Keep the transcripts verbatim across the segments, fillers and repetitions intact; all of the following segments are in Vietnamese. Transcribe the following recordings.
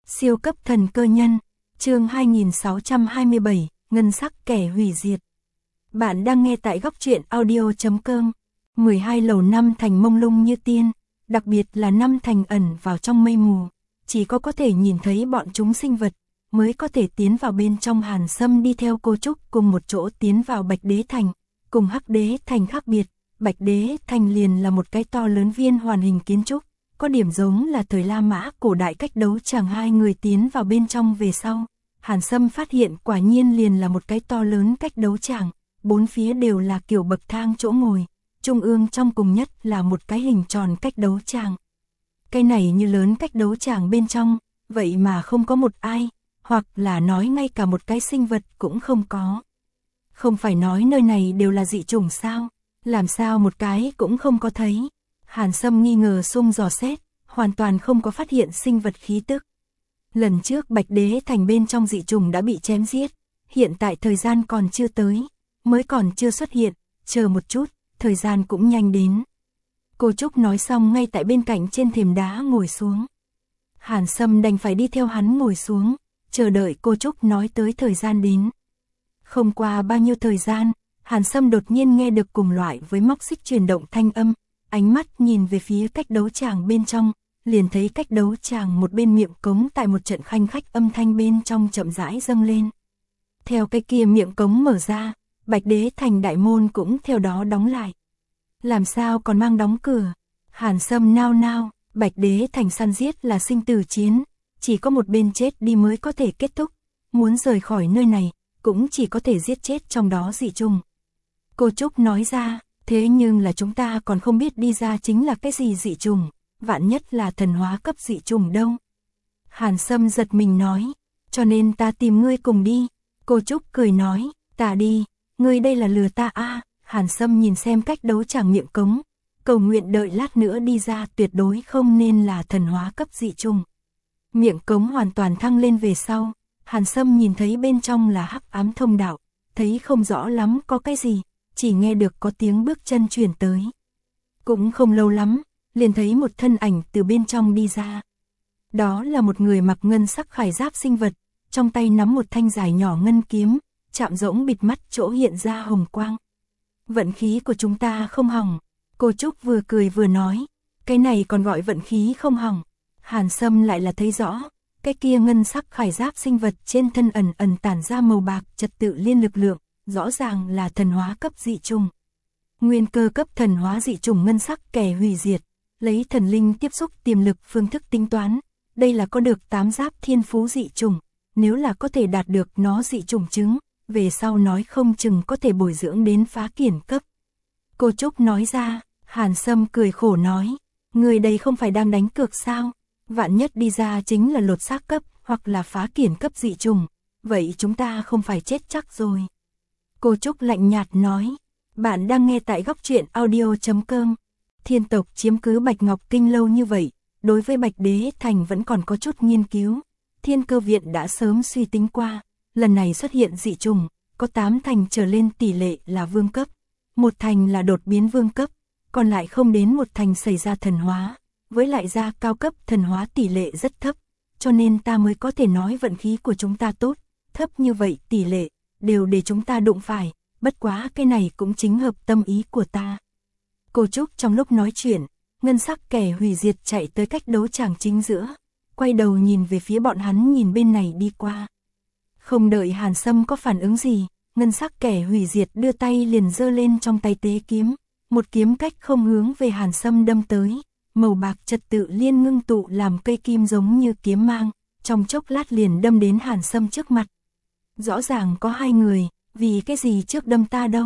Siêu cấp thần cơ nhân, chương hai nghìn sáu trăm hai mươi bảy, ngân sắc kẻ hủy diệt. Bạn đang nghe tại góc truyện audio chấm com. mười hai lầu năm thành mông lung như tiên, đặc biệt là năm thành ẩn vào trong mây mù, chỉ có có thể nhìn thấy bọn chúng sinh vật, mới có thể tiến vào bên trong. Hàn Sâm đi theo cô Trúc cùng một chỗ tiến vào Bạch Đế Thành, cùng Hắc Đế Thành khác biệt, Bạch Đế Thành liền là một cái to lớn viên hoàn hình kiến trúc, có điểm giống là thời La Mã cổ đại. Cách đấu tràng hai người tiến vào bên trong về sau, Hàn Sâm phát hiện quả nhiên liền là một cái to lớn cách đấu tràng, bốn phía đều là kiểu bậc thang chỗ ngồi, trung ương trong cùng nhất là một cái hình tròn cách đấu tràng. Cái này như lớn cách đấu tràng bên trong, vậy mà không có một ai, hoặc là nói ngay cả một cái sinh vật cũng không có. Không phải nói nơi này đều là dị chủng sao, làm sao một cái cũng không có thấy. Hàn Sâm nghi ngờ xung dò xét, hoàn toàn không có phát hiện sinh vật khí tức. Lần trước Bạch Đế Thành bên trong dị chủng đã bị chém giết, hiện tại thời gian còn chưa tới, mới còn chưa xuất hiện, chờ một chút, thời gian cũng nhanh đến. Cô Trúc nói xong ngay tại bên cạnh trên thềm đá ngồi xuống. Hàn Sâm đành phải đi theo hắn ngồi xuống, chờ đợi cô Trúc nói tới thời gian đến. Không qua bao nhiêu thời gian, Hàn Sâm đột nhiên nghe được cùng loại với móc xích chuyển động thanh âm, ánh mắt nhìn về phía cách đấu tràng bên trong, liền thấy cách đấu tràng một bên miệng cống tại một trận khanh khách âm thanh bên trong chậm rãi dâng lên. Theo cái kia miệng cống mở ra, Bạch Đế Thành đại môn cũng theo đó đóng lại. Làm sao còn mang đóng cửa? Hàn Sâm nao nao, Bạch Đế Thành săn giết là sinh tử chiến, chỉ có một bên chết đi mới có thể kết thúc, muốn rời khỏi nơi này, cũng chỉ có thể giết chết trong đó dị trùng. Cô Trúc nói ra, thế nhưng là chúng ta còn không biết đi ra chính là cái gì dị trùng, vạn nhất là thần hóa cấp dị trùng đâu. Hàn Sâm giật mình nói, cho nên ta tìm ngươi cùng đi. Cô Trúc cười nói, ta đi, ngươi đây là lừa ta a. À. Hàn Sâm nhìn xem cách đấu tràng miệng cống, cầu nguyện đợi lát nữa đi ra tuyệt đối không nên là thần hóa cấp dị trùng. Miệng cống hoàn toàn thăng lên về sau, Hàn Sâm nhìn thấy bên trong là hắc ám thông đạo, thấy không rõ lắm có cái gì, chỉ nghe được có tiếng bước chân truyền tới. Cũng không lâu lắm, liền thấy một thân ảnh từ bên trong đi ra. Đó là một người mặc ngân sắc khải giáp sinh vật, trong tay nắm một thanh dài nhỏ ngân kiếm, chạm rỗng bịt mắt chỗ hiện ra hồng quang. Vận khí của chúng ta không hỏng, cô Trúc vừa cười vừa nói, cái này còn gọi vận khí không hỏng. Hàn Sâm lại là thấy rõ, cái kia ngân sắc khải giáp sinh vật trên thân ẩn ẩn tản ra màu bạc trật tự liên lực lượng, rõ ràng là thần hóa cấp dị trùng. Nguyên cơ cấp thần hóa dị trùng ngân sắc kẻ hủy diệt, lấy thần linh tiếp xúc tiềm lực phương thức tính toán, đây là có được tám giáp thiên phú dị trùng, nếu là có thể đạt được nó dị trùng chứng, về sau nói không chừng có thể bồi dưỡng đến phá kiển cấp. Cô Trúc nói ra, Hàn Sâm cười khổ nói, người đây không phải đang đánh cược sao, vạn nhất đi ra chính là lột xác cấp, hoặc là phá kiển cấp dị trùng, vậy chúng ta không phải chết chắc rồi. Cô Trúc lạnh nhạt nói, bạn đang nghe tại góc truyện audio chấm com. Thiên tộc chiếm cứ Bạch Ngọc Kinh lâu như vậy, đối với Bạch Đế Thành vẫn còn có chút nghiên cứu. Thiên Cơ Viện đã sớm suy tính qua, lần này xuất hiện dị trùng, có tám thành trở lên tỷ lệ là vương cấp, một thành là đột biến vương cấp, còn lại không đến một thành xảy ra thần hóa, với lại ra cao cấp thần hóa tỷ lệ rất thấp, cho nên ta mới có thể nói vận khí của chúng ta tốt, thấp như vậy tỷ lệ, đều để chúng ta đụng phải, bất quá cái này cũng chính hợp tâm ý của ta. Cô Trúc trong lúc nói chuyện, ngân sắc kẻ hủy diệt chạy tới cách đấu tràng chính giữa, quay đầu nhìn về phía bọn hắn nhìn bên này đi qua. Không đợi Hàn Sâm có phản ứng gì, ngân sắc kẻ hủy diệt đưa tay liền giơ lên trong tay tế kiếm, một kiếm cách không hướng về Hàn Sâm đâm tới, màu bạc trật tự liên ngưng tụ làm cây kim giống như kiếm mang, trong chốc lát liền đâm đến Hàn Sâm trước mặt. Rõ ràng có hai người, vì cái gì trước đâm ta đâu?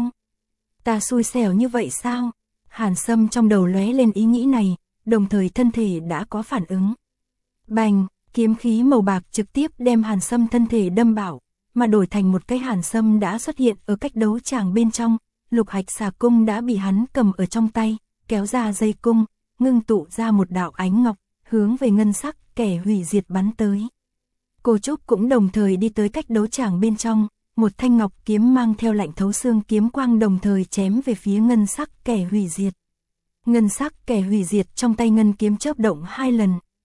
Ta xui xẻo như vậy sao? Hàn Sâm trong đầu lóe lên ý nghĩ này, đồng thời thân thể đã có phản ứng. Bành, kiếm khí màu bạc trực tiếp đem Hàn Sâm thân thể đâm bảo, mà đổi thành một cái Hàn Sâm đã xuất hiện ở cách đấu tràng bên trong, lục hạch xà cung đã bị hắn cầm ở trong tay, kéo ra dây cung, ngưng tụ ra một đạo ánh ngọc, hướng về ngân sắc kẻ hủy diệt bắn tới. Cô Trúc cũng đồng thời đi tới cách đấu tràng bên trong, một thanh ngọc kiếm mang theo lạnh thấu xương kiếm quang đồng thời chém về phía ngân sắc kẻ hủy diệt. Ngân sắc kẻ hủy diệt trong tay ngân kiếm chớp động hai lần,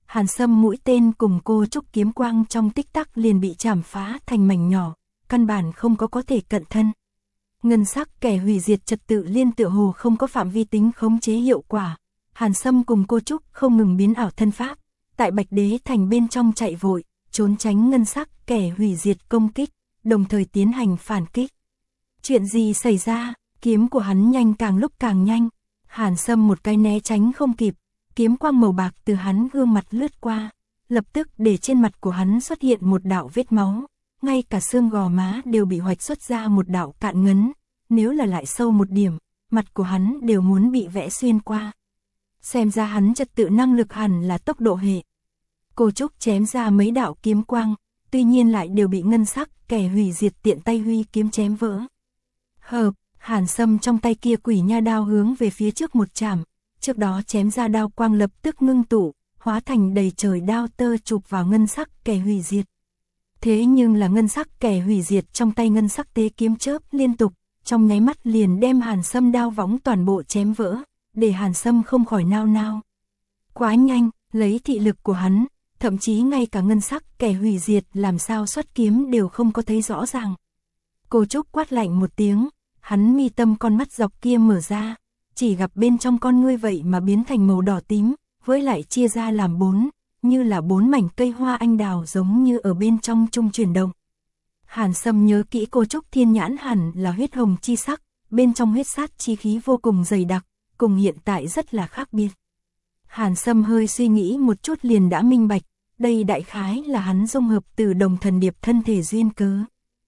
Hàn Sâm mũi tên cùng cô Trúc kiếm quang trong tích tắc liền bị chảm phá thành mảnh nhỏ, căn bản không có có thể cận thân. Ngân sắc kẻ hủy diệt trật tự liên tựa hồ không có phạm vi tính khống chế hiệu quả. Hàn Sâm cùng cô Trúc không ngừng biến ảo thân pháp, tại Bạch Đế Thành bên trong chạy vội, trốn tránh ngân sắc kẻ hủy diệt công kích, đồng thời tiến hành phản kích. Chuyện gì xảy ra? Kiếm của hắn nhanh càng lúc càng nhanh. Hàn Sâm một cái né tránh không kịp, kiếm quang màu bạc từ hắn gương mặt lướt qua, lập tức để trên mặt của hắn xuất hiện một đạo vết máu, ngay cả xương gò má đều bị hoạch xuất ra một đạo cạn ngấn, nếu là lại sâu một điểm, mặt của hắn đều muốn bị vẽ xuyên qua. Xem ra hắn trật tự năng lực hẳn là tốc độ hệ. Cô Trúc chém ra mấy đạo kiếm quang, tuy nhiên lại đều bị ngân sắc kẻ hủy diệt tiện tay huy kiếm chém vỡ. Hợp, Hàn Sâm trong tay kia quỷ nha đao hướng về phía trước một chạm, trước đó chém ra đao quang lập tức ngưng tụ, hóa thành đầy trời đao tơ chụp vào ngân sắc kẻ hủy diệt. Thế nhưng là ngân sắc kẻ hủy diệt trong tay ngân sắc tế kiếm chớp liên tục, trong nháy mắt liền đem Hàn Sâm đao võng toàn bộ chém vỡ, để Hàn Sâm không khỏi nao nao. Quá nhanh, lấy thị lực của hắn, thậm chí ngay cả ngân sắc kẻ hủy diệt làm sao xuất kiếm đều không có thấy rõ ràng. Cô Trúc quát lạnh một tiếng, hắn mi tâm con mắt dọc kia mở ra, chỉ gặp bên trong con ngươi vậy mà biến thành màu đỏ tím, với lại chia ra làm bốn, như là bốn mảnh cây hoa anh đào giống như ở bên trong trung chuyển động. Hàn Sâm nhớ kỹ cô Trúc thiên nhãn hẳn là huyết hồng chi sắc, bên trong huyết sát chi khí vô cùng dày đặc, cùng hiện tại rất là khác biệt. Hàn Sâm hơi suy nghĩ một chút liền đã minh bạch, đây đại khái là hắn dung hợp từ đồng thần điệp thân thể duyên cớ.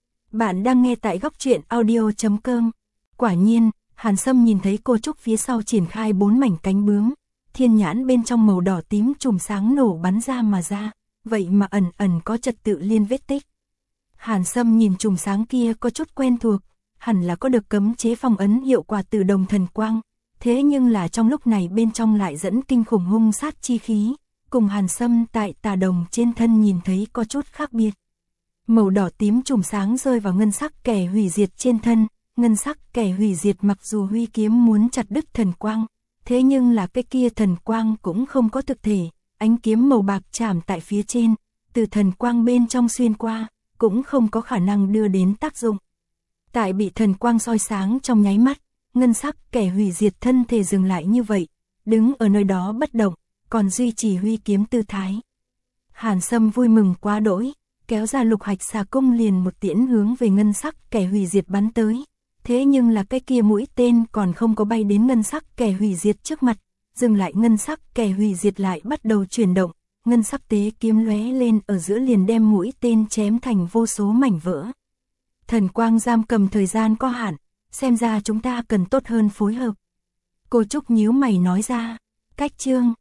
Bạn đang nghe tại góc truyện audio chấm com. Quả nhiên, Hàn Sâm nhìn thấy cô Trúc phía sau triển khai bốn mảnh cánh bướm, thiên nhãn bên trong màu đỏ tím chùm sáng nổ bắn ra mà ra, vậy mà ẩn ẩn có trật tự liên vết tích. Hàn Sâm nhìn chùm sáng kia có chút quen thuộc, hẳn là có được cấm chế phong ấn hiệu quả từ đồng thần quang, thế nhưng là trong lúc này bên trong lại dẫn kinh khủng hung sát chi khí, cùng Hàn Sâm tại tà đồng trên thân nhìn thấy có chút khác biệt. Màu đỏ tím chùm sáng rơi vào ngân sắc kẻ hủy diệt trên thân, ngân sắc kẻ hủy diệt mặc dù huy kiếm muốn chặt đứt thần quang, thế nhưng là cái kia thần quang cũng không có thực thể, ánh kiếm màu bạc chạm tại phía trên, từ thần quang bên trong xuyên qua, cũng không có khả năng đưa đến tác dụng. Tại bị thần quang soi sáng trong nháy mắt, ngân sắc kẻ hủy diệt thân thể dừng lại như vậy, đứng ở nơi đó bất động, còn duy trì huy kiếm tư thái. Hàn Sâm vui mừng quá đỗi, kéo ra lục hạch xà cung liền một tiễn hướng về ngân sắc kẻ hủy diệt bắn tới. Thế nhưng là cái kia mũi tên còn không có bay đến ngân sắc kẻ hủy diệt trước mặt, dừng lại ngân sắc kẻ hủy diệt lại bắt đầu chuyển động, ngân sắc tế kiếm lóe lên ở giữa liền đem mũi tên chém thành vô số mảnh vỡ. Thần quang giam cầm thời gian có hạn, xem ra chúng ta cần tốt hơn phối hợp. Cô Trúc nhíu mày nói ra, cách chương